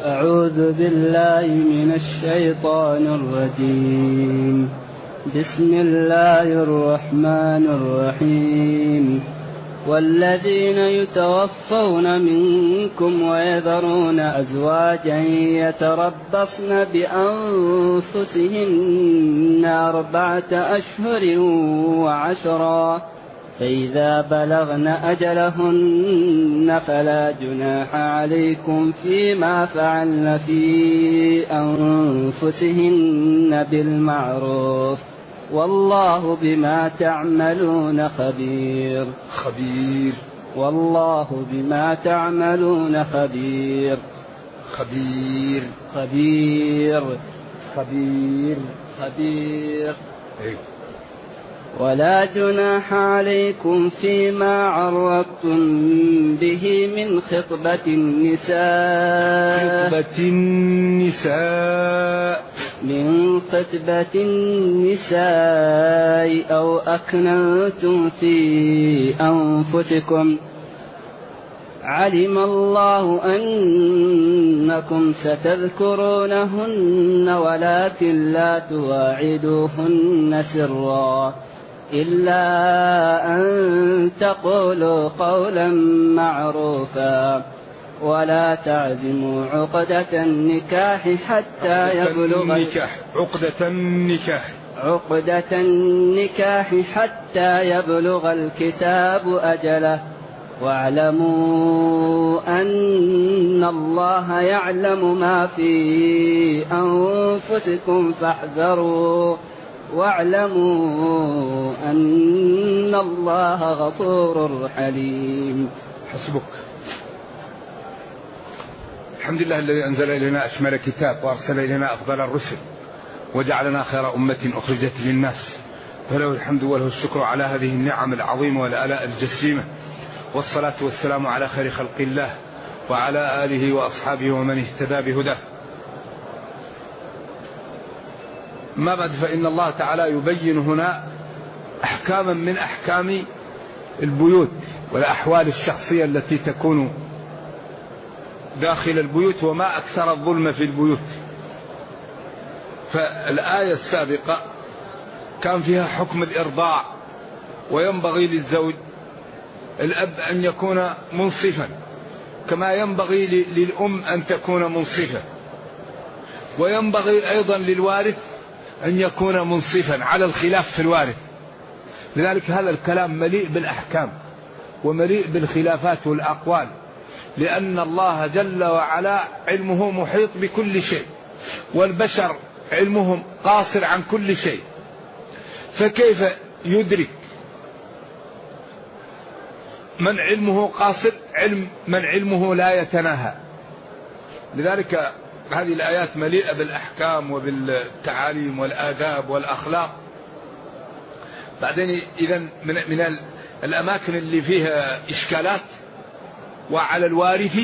أعوذ بالله من الشيطان الرجيم. بسم الله الرحمن الرحيم. والذين يتوفون منكم ويذرون أزواجا يتربصن بأنفسهن 4 أشهر وعشرا، فإذا بلغن أجلهن فلا جناح عليكم فيما فعلن في أنفسهن بالمعروف، والله بما تعملون خبير. والله بما تعملون خبير. خبير. ولا جناح عليكم فيما عرضتم به من خطبة النساء أو أكننتم في أنفسكم، علم الله أنكم ستذكرونهن ولكن لا تواعدوهن سرا إلا أن تقولوا قولا معروفا، ولا تعزموا عقدة النكاح حتى يبلغ الكتاب أجله، واعلموا أن الله يعلم ما في أنفسكم فاحذروا، واعلموا أن الله غفور حليم. حسبك. الحمد لله الذي أنزل إلينا أشمل كتاب وأرسل إلينا أفضل الرسل وجعلنا خير أمة أخرجت للناس، فله الحمد وله الشكر على هذه النعم العظيمة والآلاء الجسيمة، والصلاة والسلام على خير خلق الله وعلى آله وأصحابه ومن اهتدى بهداه. ما بعد، فإن الله تعالى يبين هنا أحكاما من أحكام البيوت والأحوال الشخصية التي تكون داخل البيوت، وما أكثر الظلم في البيوت. فالآية السابقة كان فيها حكم الإرضاع، وينبغي للزوج الأب أن يكون منصفا كما ينبغي للأم أن تكون منصفة، وينبغي أيضا للوارث أن يكون منصفا على الخلاف في الوارث. لذلك هذا الكلام مليء بالأحكام ومليء بالخلافات والأقوال، لأن الله جل وعلا علمه محيط بكل شيء، والبشر علمهم قاصر عن كل شيء، فكيف يدرك من علمه قاصر من علمه لا يتناهى؟ لذلك هذه الآيات مليئة بالأحكام وبالتعاليم والآداب والأخلاق. بعدين إذن من الأماكن اللي فيها إشكالات، وعلى الوارث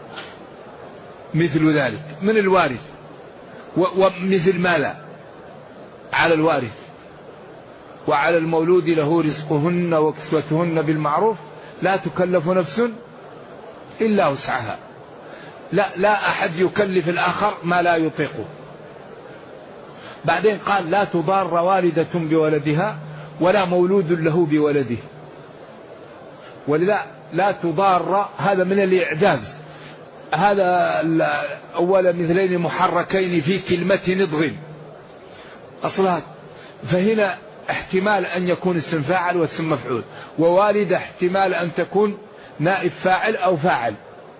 مثل ذلك من الوارث، ومثل ما لا على الوارث، وعلى المولود له رزقهن وكسوتهن بالمعروف، لا تكلف نفس إلا وسعها. لا أحد يكلف الآخر ما لا يطيقه. بعدين قال لا تضار والدة بولدها ولا مولود له بولده، ولذا لا تضار هذا من الإعجاز. هذا أول مثلين محركين في كلمة نضغ أصلها، فهنا احتمال أن يكون اسم فاعل واسم مفعول، ووالدة احتمال أن تكون نائب فاعل أو فاعل.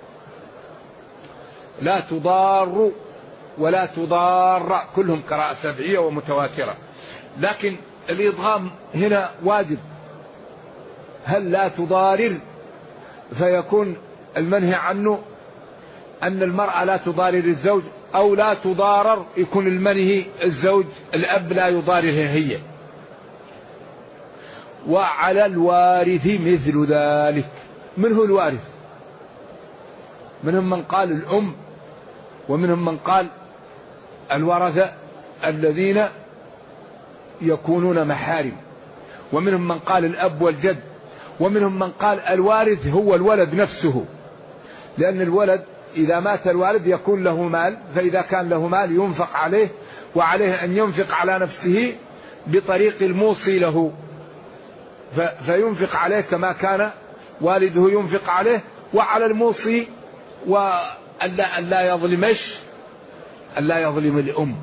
لا تضار ولا تضار كلهم قراءة سبعية ومتواترة، لكن الإضغام هنا واجب. هل لا تضارر فيكون المنهي عنه أن المرأة لا تضارر الزوج، أو لا تضارر يكون المنهي الزوج الأب لا يضاررها هي. وعلى الوارث مثل ذلك. من هو الوارث؟ منهم من قال الأم، ومنهم من قال الورثة الذين يكونون محارم، ومنهم من قال الأب والجد، ومنهم من قال الوارث هو الولد نفسه، لأن الولد إذا مات الوالد يكون له مال، فإذا كان له مال ينفق عليه، وعليه أن ينفق على نفسه بطريق الموصي له، فينفق عليه كما كان والده ينفق عليه، وعلى الموصي وألا يظلمش، ألا يظلم الأم.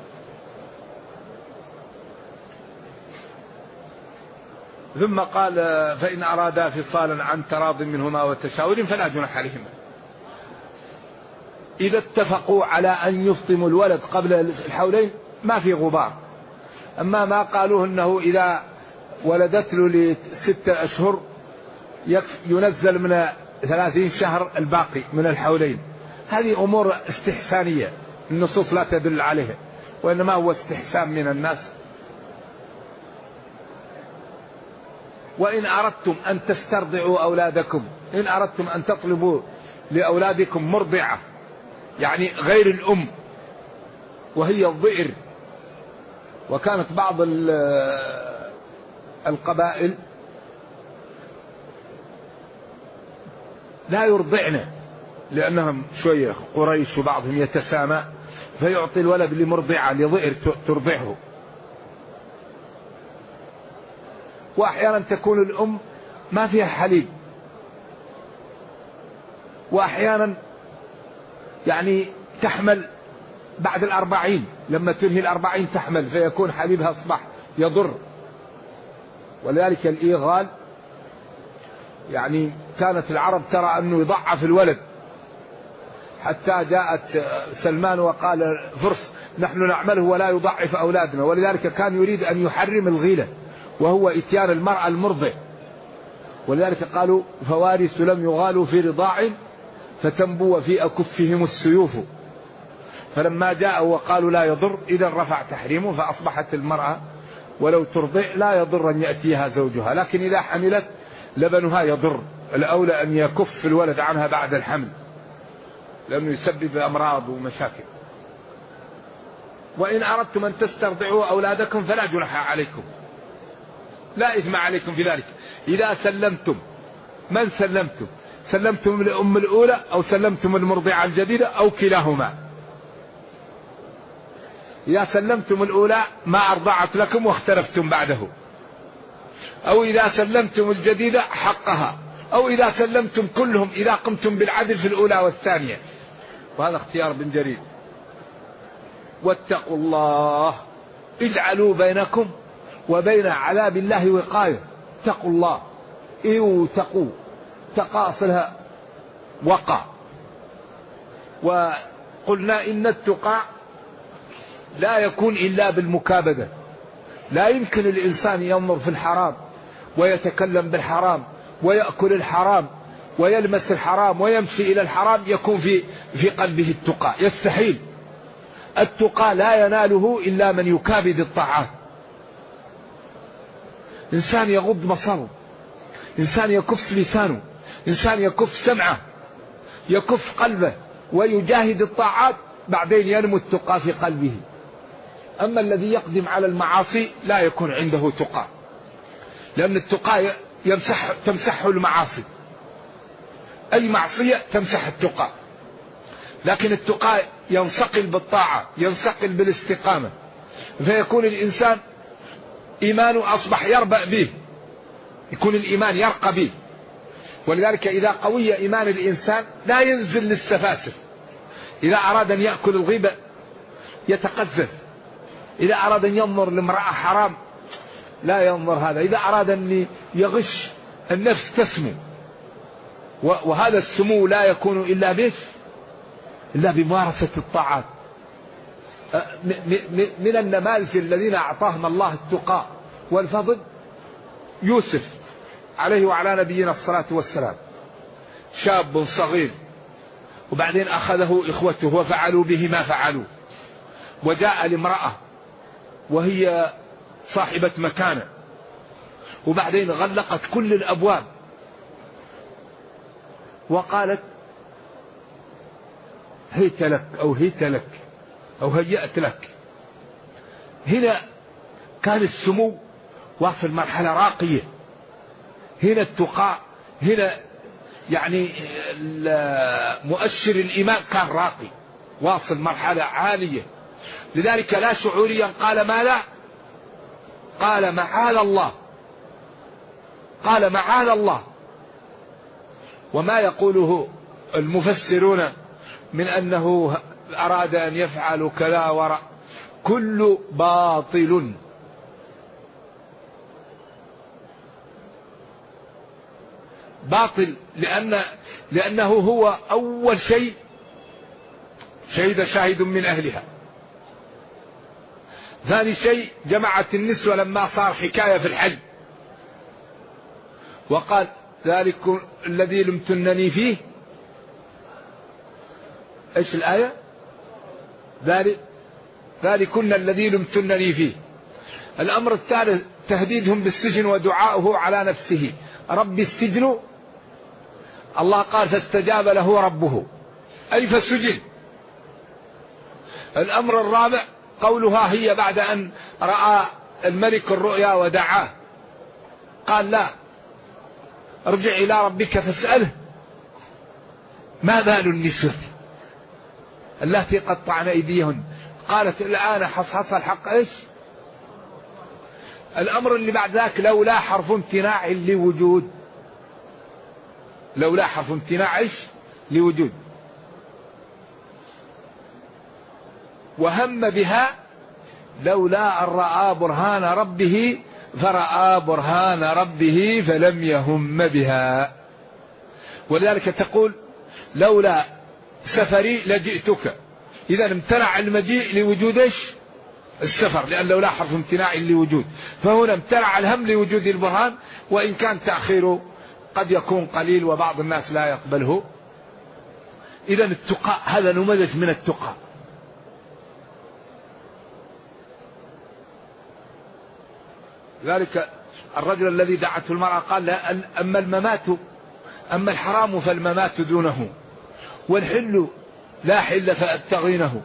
ثم قال فإن أرادا فصالا عن تراض منهما وتشاور فلا جناح عليهما. إذا اتفقوا على أن يفطموا الولد قبل الحولين ما في غبار. أما ما قالوه أنه إذا ولدت له ل6 أشهر ينزل من 30 شهر الباقي من الحولين، هذه أمور استحسانية النصوص لا تدل عليها، وإنما هو استحسان من الناس. وإن أردتم أن تسترضعوا أولادكم، إن أردتم أن تطلبوا لأولادكم مرضعة، يعني غير الأم وهي الضئر. وكانت بعض القبائل لا يرضعن لأنهم شوية قريش وبعضهم يتسامى، فيعطي الولد لمرضعة لضئر ترضعه. وأحيانا تكون الأم ما فيها حليب، وأحيانا يعني تحمل بعد 40، لما تنهي 40 تحمل، فيكون حليبها أصبح يضر. ولذلك الإيغال يعني كانت العرب ترى أنه يضعف الولد، حتى جاءت سلمان وقال فرس نحن نعمله ولا يضعف أولادنا. ولذلك كان يريد أن يحرم الغيلة وهو إتيان المرأة المرضع. ولذلك قالوا فوارث لم يغالوا في رضاع فتنبو في أكفهم السيوف. فلما جاء وقالوا لا يضر إذا رفع تحريمه، فأصبحت المرأة ولو ترضع لا يضر أن يأتيها زوجها، لكن إذا حملت لبنها يضر، الأولى أن يكف الولد عنها بعد الحمل لأنه يسبب أمراض ومشاكل. وإن أردتم أن تسترضعوا أولادكم فلا جناح عليكم، لا إثم عليكم في ذلك. إذا سلمتم، من سلمتم؟ سلمتم الأم الأولى أو سلمتم المرضعة الجديدة أو كلاهما. إذا سلمتم الأولى ما أرضعت لكم واختلفتم بعده، أو إذا سلمتم الجديدة حقها، أو إذا سلمتم كلهم إذا قمتم بالعدل في الأولى والثانية. وهذا اختيار بن جرير. واتقوا الله اجعلوا بينكم وبين عذاب الله وقاية. اتقوا الله، تقوا، تقاصلها وقع. وقلنا إن التقى لا يكون إلا بالمكابدة. لا يمكن الإنسان ينظر في الحرام ويتكلم بالحرام ويأكل الحرام ويلمس الحرام ويمشي إلى الحرام يكون في قلبه التقى، يستحيل. التقى لا يناله إلا من يكابد الطاعات. إنسان يغض بصره، إنسان يكف لسانه، إنسان يكف سمعه، يكف قلبه ويجاهد الطاعات، بعدين ينمو التقى في قلبه. أما الذي يقدم على المعاصي لا يكون عنده تقى، لأن التقى تمسحه المعاصي، أي معصية تمسح التقى. لكن التقى ينصقل بالطاعة، ينصقل بالاستقامة، فيكون الإنسان إيمانه أصبح يربأ به، يكون الإيمان يرقى به. ولذلك إذا قوي إيمان الإنسان لا ينزل للسفاسف. إذا أراد أن يأكل الغيبة يتقذف، إذا أراد أن ينظر لامرأة حرام لا ينظر هذا، إذا أراد أن يغش النفس تسمو. وهذا السمو لا يكون إلا بممارسة الطاعات. من النماذج الذين أعطاهم الله التقى والفضل يوسف عليه وعلى نبينا الصلاة والسلام، شاب صغير، وبعدين أخذه إخوته وفعلوا به ما فعلوا، وجاء لامرأة وهي صاحبة مكانة، وبعدين غلقت كل الأبواب وقالت هيت لك أو هيت لك أو هيأت لك. هنا كان السمو واصل مرحلة راقية، هنا التقاء، هنا يعني مؤشر الإيمان كان راقي واصل مرحلة عالية، لذلك لا شعوريا قال ما لا، قال معاذ الله، قال معاذ الله. وما يقوله المفسرون من أنه أراد أن يفعل كذا وراء كل باطل، باطل لأنه هو أول شيء شهد شاهد من أهلها، ثاني شيء جمعت النسوة لما صار حكاية في الحج وقال ذلك الذي لمتنني فيه، ايش الآية؟ ذلكن الذي لمتنني فيه. الأمر الثالث تهديدهم بالسجن ودعاؤه على نفسه رب السجن، الله قال فاستجاب له ربه أي فسجن. الأمر الرابع قولها هي بعد أن رأى الملك الرؤيا ودعاه قال لا ارجع إلى ربك فاسأله ما بال النسوة التي قطعن أيديهن، قالت الآن حصحص الحق ايش. الأمر اللي بعد ذاك لولا حرف امتناع لوجود، لولا حرف امتناع ايش لوجود، وهم بها لولا أن رأى برهان ربه فرأى برهان ربه فلم يهم بها. ولذلك تقول لولا سفري لجئتك، إذا امتنع المجيء لوجود ايش السفر، لأن لولا حرف امتناع لوجود، فهنا امتنع الهم لوجود البرهان، وإن كان تأخيره قد يكون قليل وبعض الناس لا يقبله. إذا التقى هذا نموذج من التقى. ذلك الرجل الذي دعته المرأة قال لا أما الممات، أما الحرام فالممات دونه، والحل لا حل فأبتغينه،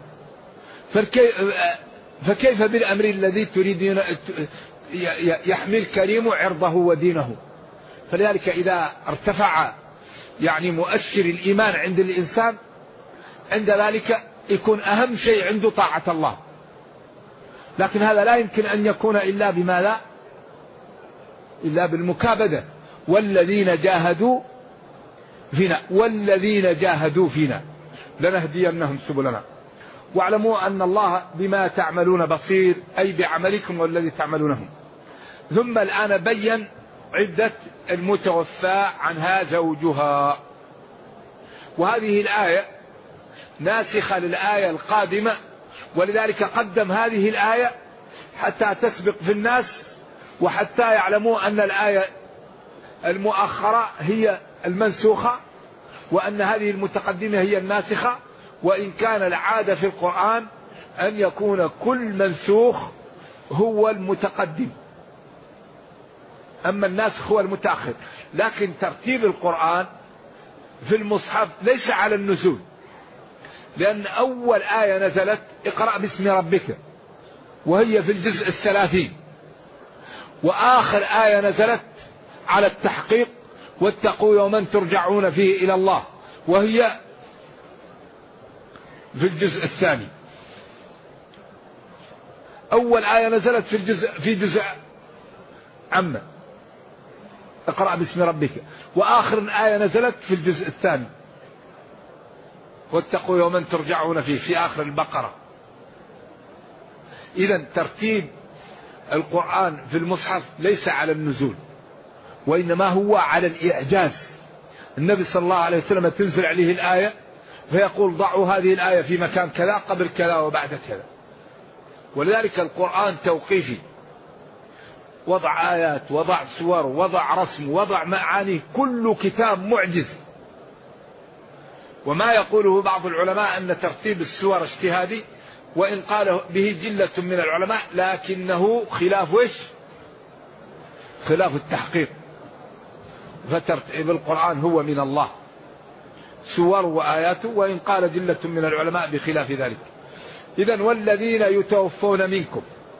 فكيف بالأمر الذي تريدين يحمي الكريم عرضه ودينه. فلذلك إذا ارتفع يعني مؤشر الإيمان عند الإنسان، عند ذلك يكون أهم شيء عنده طاعة الله، لكن هذا لا يمكن أن يكون إلا بما لا، إلا بالمكابدة. والذين جاهدوا فينا، والذين جاهدوا فينا لنهدينهم سبلنا. واعلموا أن الله بما تعملون بصير، أي بعملكم والذي تعملونه. ثم الآن بين عدة المتوفى عنها زوجها، وهذه الآية ناسخة للآية القادمة، ولذلك قدم هذه الآية حتى تسبق في الناس، وحتى يعلموا أن الآية المؤخرة هي المنسوخة، وأن هذه المتقدمة هي الناسخة. وإن كان العادة في القرآن أن يكون كل منسوخ هو المتقدم، أما الناسخ هو المتأخر، لكن ترتيب القرآن في المصحف ليس على النزول، لأن أول آية نزلت اقرأ باسم ربك وهي في الجزء 30، وآخر آية نزلت على التحقيق واتقوا يوما ترجعون فيه إلى الله وهي في الجزء الثاني. أول آية نزلت في جزء عامة اقرأ باسم ربك، وآخر آية نزلت في الجزء الثاني واتقوا يوما ترجعون فيه في آخر البقرة. إذا ترتيب القرآن في المصحف ليس على النزول، وإنما هو على الإعجاز. النبي صلى الله عليه وسلم تنزل عليه الآية فيقول ضعوا هذه الآية في مكان كذا قبل كذا وبعد كذا. ولذلك القرآن توقيفي، وضع آيات، وضع سور، وضع رسم، وضع معاني، كل كتاب معجز. وما يقوله بعض العلماء أن ترتيب السور اجتهادي، وإن قال به جلة من العلماء، لكنه خلاف وش؟ خلاف التحقيق. فترتيب القرآن هو من الله، سور وآياته، وإن قال جلة من العلماء بخلاف ذلك. إذن والذين يتوفون منكم،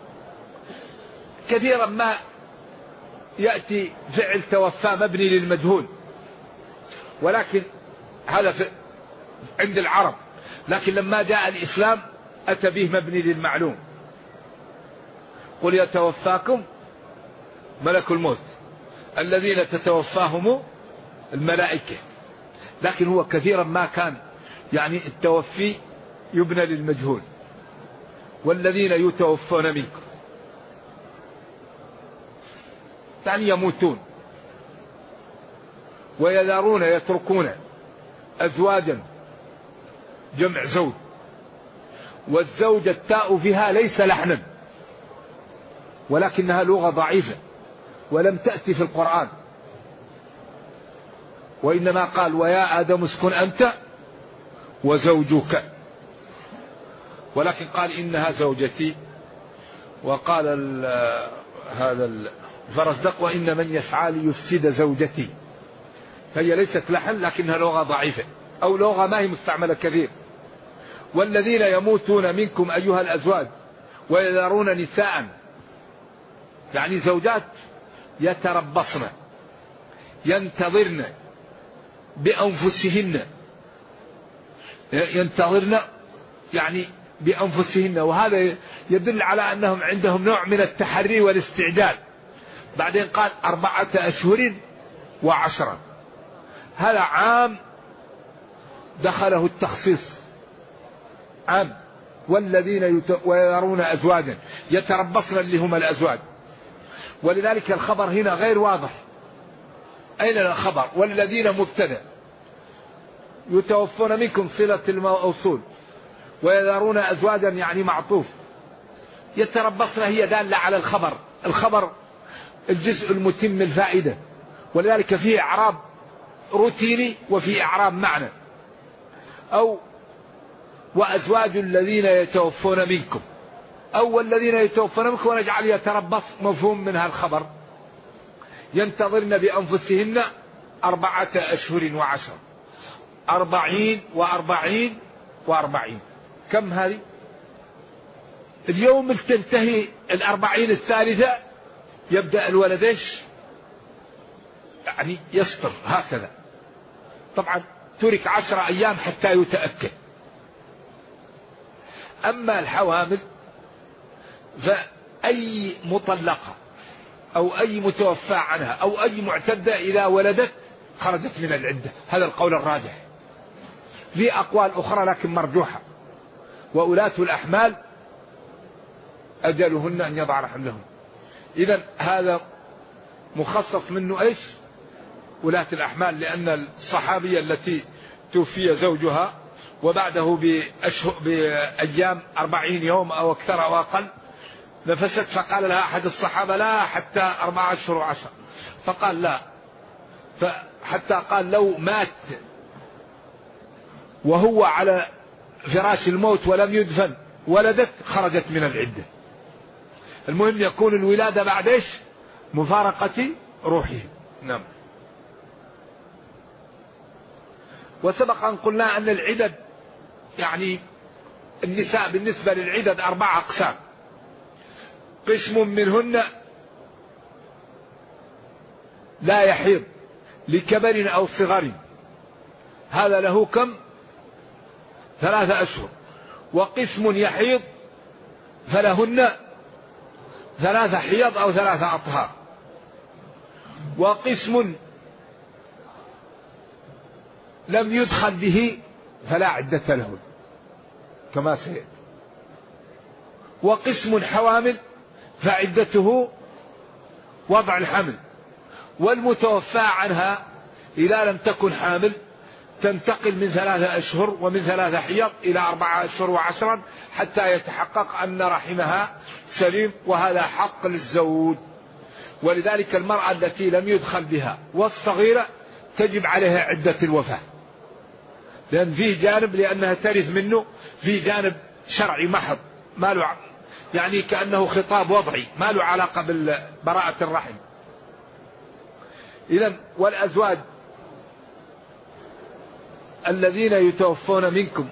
كثيرا ما يأتي فعل توفى مبني للمجهول، ولكن هذا عند العرب، لكن لما جاء الإسلام أتى به مبني للمعلوم. قل يتوفاكم ملك الموت الذين تتوفاهم الملائكة، لكن هو كثيرا ما كان يعني التوفي يبنى للمجهول. والذين يتوفون منكم يعني يموتون، ويذرون يتركون أزواجا جمع زوج، والزوجة التاء فيها ليس لحنا ولكنها لغة ضعيفة ولم تأتي في القرآن، وإنما قال ويا آدم اسكن أنت وزوجك، ولكن قال إنها زوجتي. وقال هذا الفرزدق وإن من يسعى ليفسد زوجتي، فهي ليست لحن لكنها لغة ضعيفة أو لغة ما هي مستعملة كثير. والذين يموتون منكم أيها الأزواج ويذرون نساء يعني زوجات يتربصن ينتظرن بأنفسهن، ينتظرن يعني بأنفسهن، وهذا يدل على أنهم عندهم نوع من التحري والاستعجال. بعدين قال 4 أشهر و10، هذا عام دخله التخصيص عام. والذين ويذرون أزواجا يتربصن اللي هم الأزواج، ولذلك الخبر هنا غير واضح. أين الخبر؟ والذين مبتدأ، يتوفون منكم صلة الموصول، ويذرون أزواجا يعني معطوف، يتربصن هي دالة على الخبر. الخبر الجزء المتم الفائدة، ولذلك فيه إعراب روتيني وفيه إعراب معنى. أو وأزواج الذين يتوفون منكم، أو والذين يتوفون منكم، ونجعل يتربص مفهوم منها الخبر. ينتظرن بأنفسهن 4 أشهر و10، 40 و40 و40. كم هذه؟ اليوم تنتهي 40 الثالثة يبدأ الولد ايش يعني يسطر هكذا. طبعا ترك 10 أيام حتى يتأكد. أما الحوامل فأي مطلقة أو أي متوفى عنها أو أي معتدة إذا ولدت خرجت من العدة، هذا القول الراجح. في أقوال أخرى لكن مرجوحة. وأولاة الأحمال أجلهن أن يضعن حملهن. إذن هذا مخصص منه إيش؟ ولاة الأحمال، لأن الصحابية التي توفي زوجها وبعده بأيام 40 يوم أو أكثر أو أقل نفست، فقال لها أحد الصحابة لا حتى 4 أشهر و10، فقال لا، فحتى قال لو مات وهو على فراش الموت ولم يدفن ولدت خرجت من العدة. المهم يكون الولادة بعد ايش؟ مفارقة روحه. نعم. وسبق أن قلنا أن العدد يعني النساء بالنسبة للعدد 4 أقسام. قسم منهن لا يحيض لكبر أو صغر، هذا له كم؟ 3 أشهر. وقسم يحيض فلهن 3 حيض أو 3 أطهار. وقسم لم يدخل به فلا عدة له كما سيأتي. وقسم حوامل فعدته وضع الحمل، والمتوفى عنها إذا لم تكن حامل تنتقل من 3 أشهر ومن 3 حيض إلى 4 أشهر و10 حتى يتحقق أن رحمها سليم، وهذا حق للزوج. ولذلك المرأة التي لم يدخل بها والصغيرة تجب عليها عدة الوفاة، لأن فيه جانب لأنها ترث منه، فيه جانب شرعي محض ما له يعني كأنه خطاب وضعي ما له علاقة ببراءة الرحم. إذن والأزواج الذين يتوفون منكم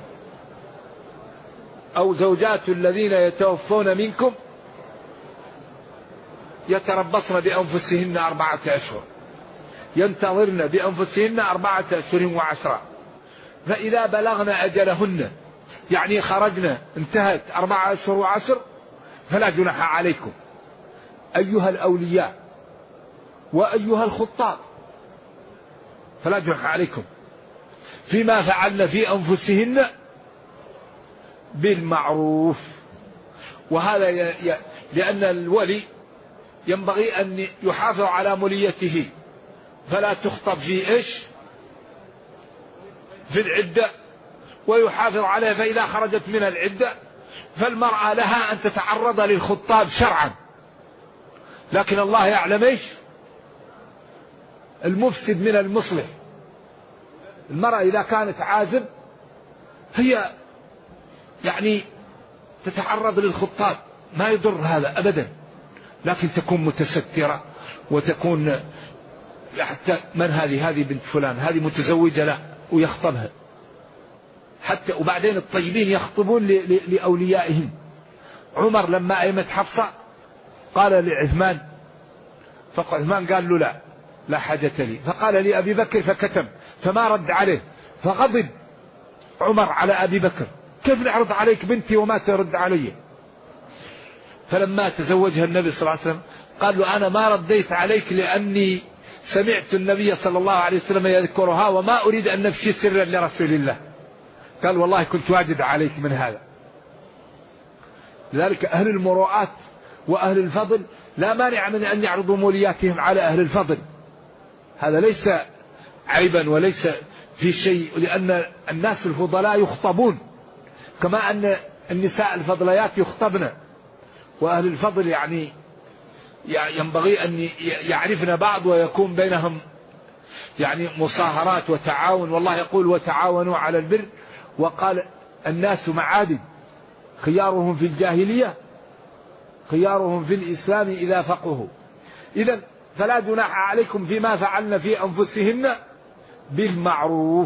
أو زوجات الذين يتوفون منكم يتربصن بأنفسهن 4 أشهر. ينتظرن بأنفسهن 4 أشهر و10، فإذا بلغن أجلهن يعني خرجنا انتهت 4 أشهر و10 فلا جناح عليكم أيها الأولياء وأيها الخطاب، فلا جناح عليكم فيما فعلن في أنفسهن بالمعروف. وهذا لأن الولي ينبغي أن يحافظ على موليته، فلا تخطب في في العدة، ويحافظ عليها، فإذا خرجت من العدة فالمرأة لها أن تتعرض للخطاب شرعا، لكن الله يعلم المفسد من المصلح. المرأة إذا كانت عازب هي يعني تتعرض للخطاب، ما يضر هذا أبدا، لكن تكون متسترة وتكون حتى من هذه بنت فلان، هذه متزوجة له ويخطبها حتى. وبعدين الطيبين يخطبون لأوليائهم. عمر لما أيمت حفصة قال لعثمان، فعثمان قال له لا حاجة لي، فقال لأبي بكر فكتم، فما رد عليه، فغضب عمر على أبي بكر، كيف نعرض عليك بنتي وما ترد علي؟ فلما تزوجها النبي صلى الله عليه وسلم قال له أنا ما رديت عليك لأني سمعت النبي صلى الله عليه وسلم يذكرها وما أريد أن نفشي سرا لرسول الله. قال والله كنت واجد عليك من هذا. لذلك أهل المروءات وأهل الفضل لا مانع من أن يعرضوا مولياتهم على أهل الفضل، هذا ليس عيبا وليس في شيء، لأن الناس الفضلاء يخطبون كما أن النساء الفضليات يخطبن. وأهل الفضل يعني ينبغي أن يعرفن بعض ويكون بينهم يعني مصاهرات وتعاون. والله يقول وتعاونوا على البر، وقال الناس معادن، خيارهم في الجاهلية خيارهم في الإسلام إذا فقهوا. إذن فلا جناح عليكم فيما فعلن في أنفسهن بالمعروف،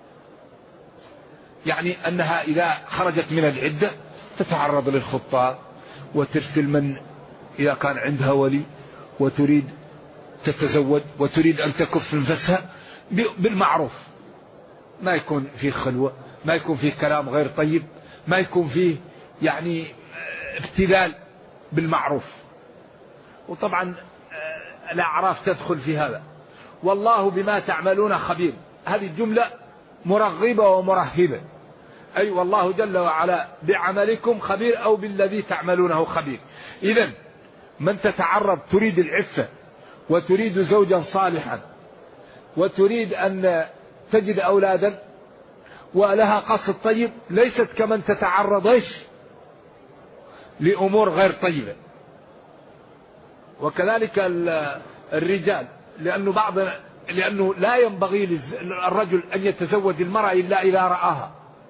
يعني أنها إذا خرجت من العدة تتعرض للخطاب وترسل من إذا كان عندها ولي وتريد تتزوج وتريد أن تكف نفسها بالمعروف، ما يكون فيه خلوة، ما يكون فيه كلام غير طيب، ما يكون فيه يعني ابتذال، بالمعروف. وطبعا الأعراف تدخل في هذا. والله بما تعملون خبير، هذه الجملة مرغبة ومرهبة، أي والله جل وعلا بعملكم خبير أو بالذي تعملونه خبير. إذن من تتعرض تريد العفة وتريد زوجا صالحا وتريد أن تجد أولادا ولها قصد طيب، ليست كمن تتعرض لأمور غير طيبة. وكذلك الرجال، لأنه لا ينبغي للرجل أن يتزوج المرأة إلا إذا رآها،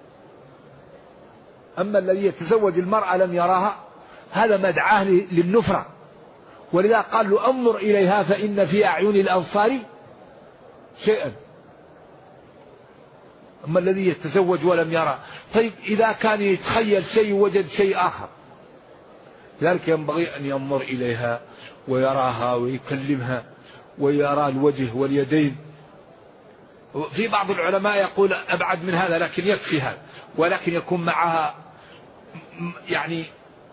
أما الذي يتزوج المرأة لم يراها هذا مدعاه للنفرة، ولذا قال له انظر إليها فإن في أعين الأنصار شيئا. أما الذي يتزوج ولم يرى، طيب إذا كان يتخيل شيء وجد شيء آخر، لذلك ينبغي أن ينظر إليها ويراها ويكلمها ويرى الوجه واليدين. في بعض العلماء يقول أبعد من هذا، لكن يكفي هذا، ولكن يكون معها يعني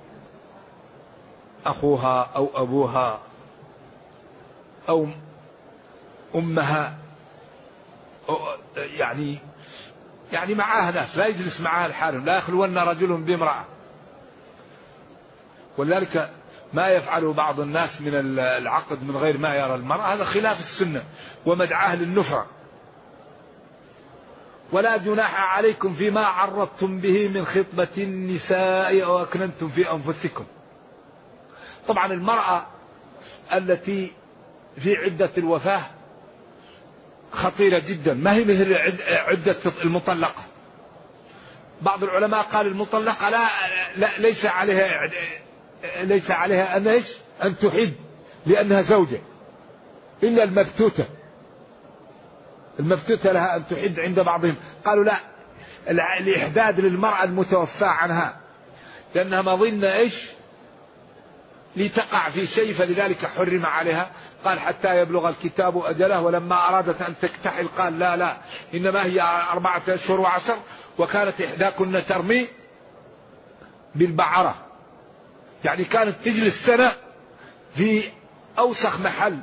أخوها أو أبوها أو أمها، يعني معها ناس، لا يجلس معها الحارم، لا يخلون رجل بامرأة. ولذلك ما يفعله بعض الناس من العقد من غير ما يرى المرأة هذا خلاف السنة ومدعاه للنفرة. ولا جناح عليكم فيما عرضتم به من خطبة النساء أو أكننتم في أنفسكم. طبعا المرأة التي في عدة الوفاة خطيرة جدا، ما هي مثل عدة المطلقة. بعض العلماء قال المطلقة لا ليس عليها أن تحد لأنها زوجة، إلا المبتوتة لها أن تحد عند بعضهم. قالوا لا، الإحداد للمرأة المتوفى عنها، لأنها ما ظن لتقع في شيء فلذلك حرم عليها. قال حتى يبلغ الكتاب أجله، ولما أرادت أن تكتحل قال لا إنما هي 4 أشهر و10. وكانت إحداكن ترمي بالبعرة، يعني كانت تجلس سنة في أوسخ محل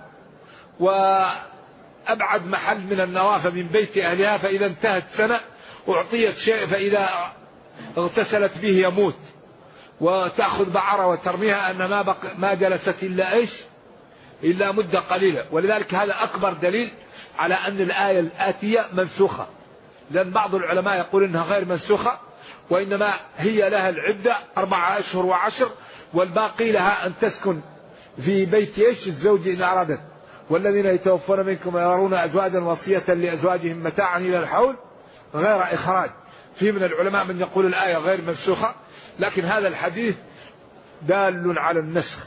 وأبعد محل من النوافذ من بيت أهلها، فإذا انتهت سنة أعطيت شيء فإذا اغتسلت به يموت، وتأخذ بعرة وترميها أن ما جلست إلا مدة قليلة. ولذلك هذا أكبر دليل على أن الآية الآتية منسوخة، لأن بعض العلماء يقول إنها غير منسوخة، وإنما هي لها العدة 4 أشهر و10، والباقي لها أن تسكن في بيت الزوج إن أرادت. والذين يتوفون منكم يرون أزواجا وصية لأزواجهم متاعا إلى الحول غير إخراج. في من العلماء من يقول الآية غير منسوخة، لكن هذا الحديث دال على النسخ.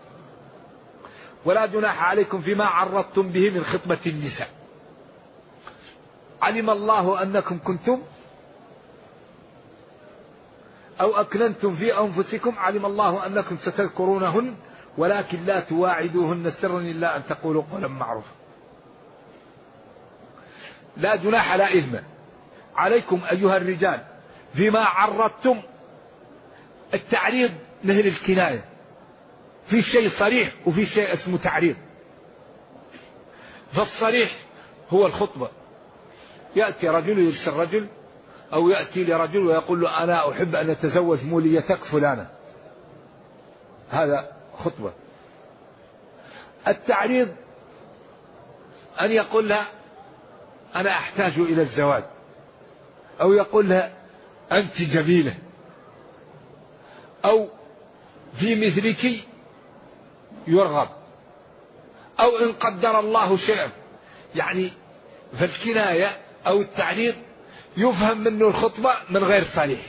ولا جناح عليكم فيما عرضتم به من خطبة النساء. علم الله أنكم كنتم أو أكننتم في أنفسكم، علم الله أنكم ستذكرونهن ولكن لا تواعدوهن سرا إلا أن تقولوا قولا معروفا. لا جناح لا إثم عليكم أيها الرجال فيما عرضتم. التعريض مثل الكناية، في شيء صريح وفي شيء اسمه تعريض. فالصريح هو الخطبة، يأتي رجل يرسل رجل أو يأتي لرجل ويقول له أنا أحب أن أتزوج موليتك فلانة، هذا خطبة. التعريض أن يقول لها أنا أحتاج إلى الزواج، أو يقول لها أنت جميلة، أو في مثلك يرغب، أو إن قدر الله شيئا. يعني فالكناية أو التعريض يفهم منه الخطبة من غير صريح،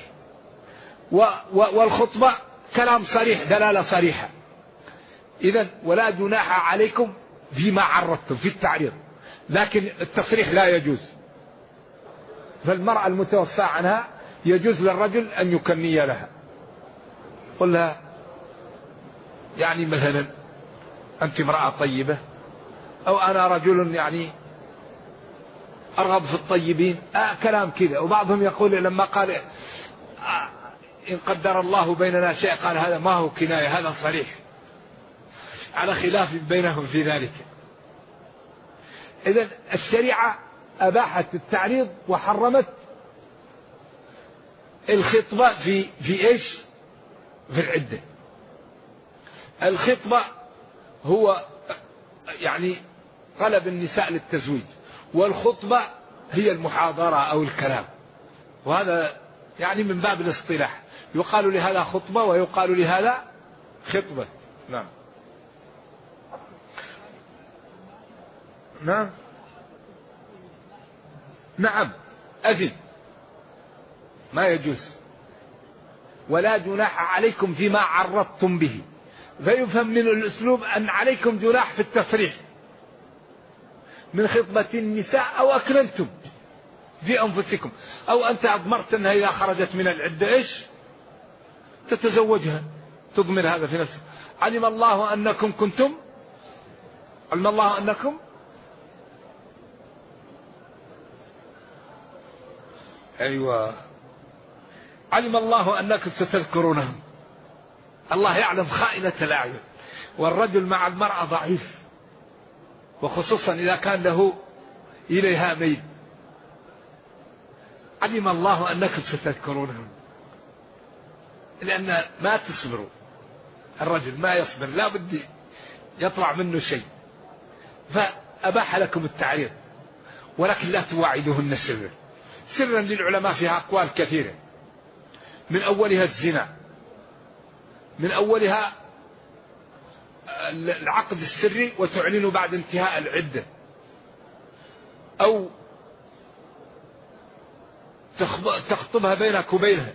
والخطبة كلام صريح دلالة صريحة. إذن ولا جناح عليكم فيما عرضتم في التعريض، لكن التصريح لا يجوز. فالمرأة المتوفى عنها يجوز للرجل أن يكني لها، قل لها يعني مثلا أنت امرأة طيبة، أو أنا رجل يعني أرغب في الطيبين، كلام كذا. وبعضهم يقول لما قال إن قدر الله بيننا شيء، قال هذا ما هو كناية، هذا صريح، على خلاف بينهم في ذلك. إذن الشريعة أباحت التعريض وحرمت الخطبة في إيش؟ في العدة. الخطبة هو يعني طلب النساء للتزويج، والخطبة هي المحاضرة أو الكلام، وهذا يعني من باب الاصطلاح، يقال لهذا خطبة ويقال لهذا خطبة. نعم نعم نعم أذن ما يجوز. ولا جناح عليكم فيما عرضتم به، فيفهم من الأسلوب أن عليكم جناح في التصريح من خطبة النساء، أو أكننتم في أنفسكم، أو أنت أضمرت أنها إذا خرجت من العدة إيش تتزوجها، تضمر هذا في نفسك. علم الله أنكم كنتم، علم الله أنكم، أيوة، علم الله أنكم ستذكرونهم. الله يعلم خائنة الأعين، والرجل مع المرأة ضعيف، وخصوصا إذا كان له إليها ميل. علم الله أنكم ستذكرونهم، لأن ما تصبروا، الرجل ما يصبر، لا بد يطلع منه شيء، فأباح لكم التعريض، ولكن لا تواعدوهن سرا. سرا للعلماء فيها أقوال كثيرة، من أولها الزنا، من أولها العقد السري وتعلن بعد انتهاء العدة، أو تخطبها بينك وبينها.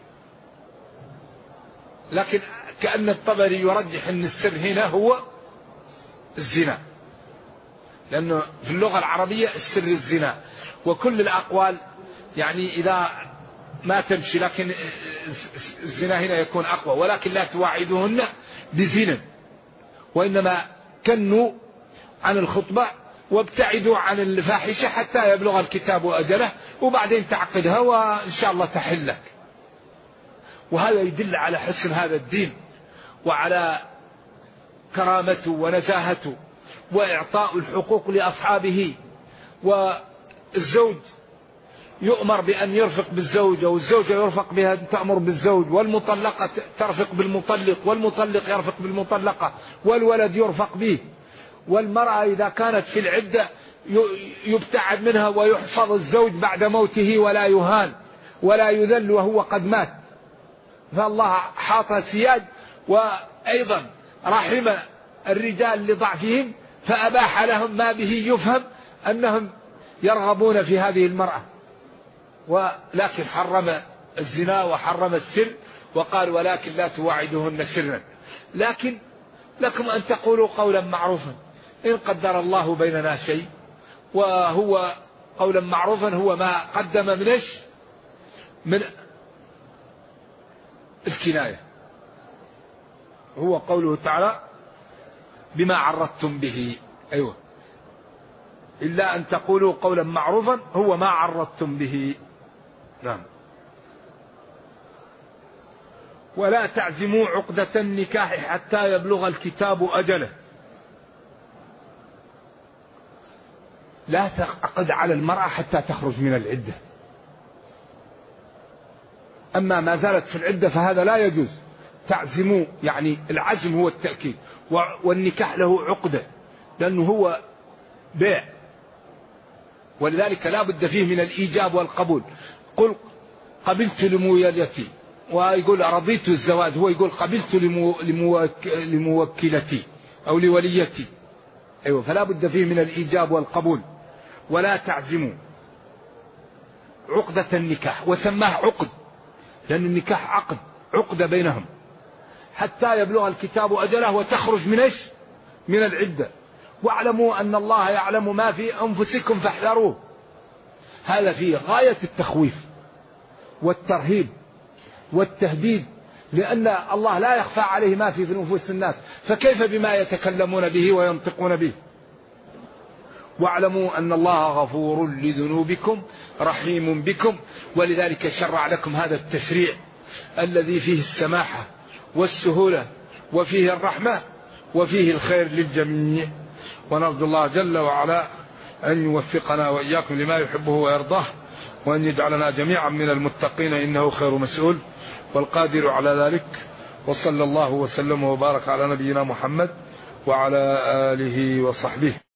لكن كأن الطبري يرجح أن السر هنا هو الزنا، لأنه في اللغة العربية السر الزنا. وكل الأقوال يعني إذا ما تمشي، لكن الزنا هنا يكون أقوى. ولكن لا تواعدوهن بزنا، وإنما كنوا عن الخطبة وابتعدوا عن الفاحشة حتى يبلغ الكتاب أجله، وبعدين تعقدها وإن شاء الله تحلك. وهذا يدل على حسن هذا الدين وعلى كرامته ونزاهته وإعطاء الحقوق لأصحابه. والزوج يؤمر بأن يرفق بالزوجة، والزوجة يرفق بها تأمر بالزوج، والمطلقة ترفق بالمطلق، والمطلق يرفق بالمطلقة، والولد يرفق به. والمرأة إذا كانت في العدة يبتعد منها ويحفظ الزوج بعد موته ولا يهان ولا يذل وهو قد مات. فالله حاط سياج، وأيضا رحم الرجال لضعفهم فأباح لهم ما به يفهم أنهم يرغبون في هذه المرأة، ولكن حرم الزنا وحرم السر وقال ولكن لا تواعدهن سرا. لكن لكم أن تقولوا قولا معروفا، إن قدر الله بيننا شيء. وهو قولا معروفا هو ما قدم من الكناية، هو قوله تعالى بما عرضتم به. أيوة، إلا أن تقولوا قولا معروفا هو ما عرضتم به. نعم. ولا تعزموا عقدة النكاح حتى يبلغ الكتاب أجله. لا تعقد على المرأة حتى تخرج من العدة. أما ما زالت في العدة فهذا لا يجوز. تعزموا يعني العزم هو التأكيد، والنكاح له عقدة لأنه هو بيع، ولذلك لا بد فيه من الإيجاب والقبول. قل قبلت لمويلتي، ويقول رضيت الزواج، هو يقول قبلت لموكلتي أو لوليتي. أيوة، فلا بد فيه من الإيجاب والقبول. ولا تعزموا عقدة النكاح، وسماه عقد لأن النكاح عقد بينهم حتى يبلغ الكتاب أجله وتخرج من العدة. واعلموا أن الله يعلم ما في أنفسكم فاحذروه. هذا فيه غاية التخويف والترهيب والتهديد، لأن الله لا يخفى عليه ما في نفوس الناس، فكيف بما يتكلمون به وينطقون به. واعلموا أن الله غفور لذنوبكم رحيم بكم. ولذلك شرع لكم هذا التشريع الذي فيه السماحة والسهولة وفيه الرحمة وفيه الخير للجميع. ونرجو الله جل وعلا أن يوفقنا وإياكم لما يحبه ويرضاه، وأن يجعلنا جميعا من المتقين إنه خير مسؤول والقادر على ذلك. وصلى الله وسلم وبارك على نبينا محمد وعلى آله وصحبه.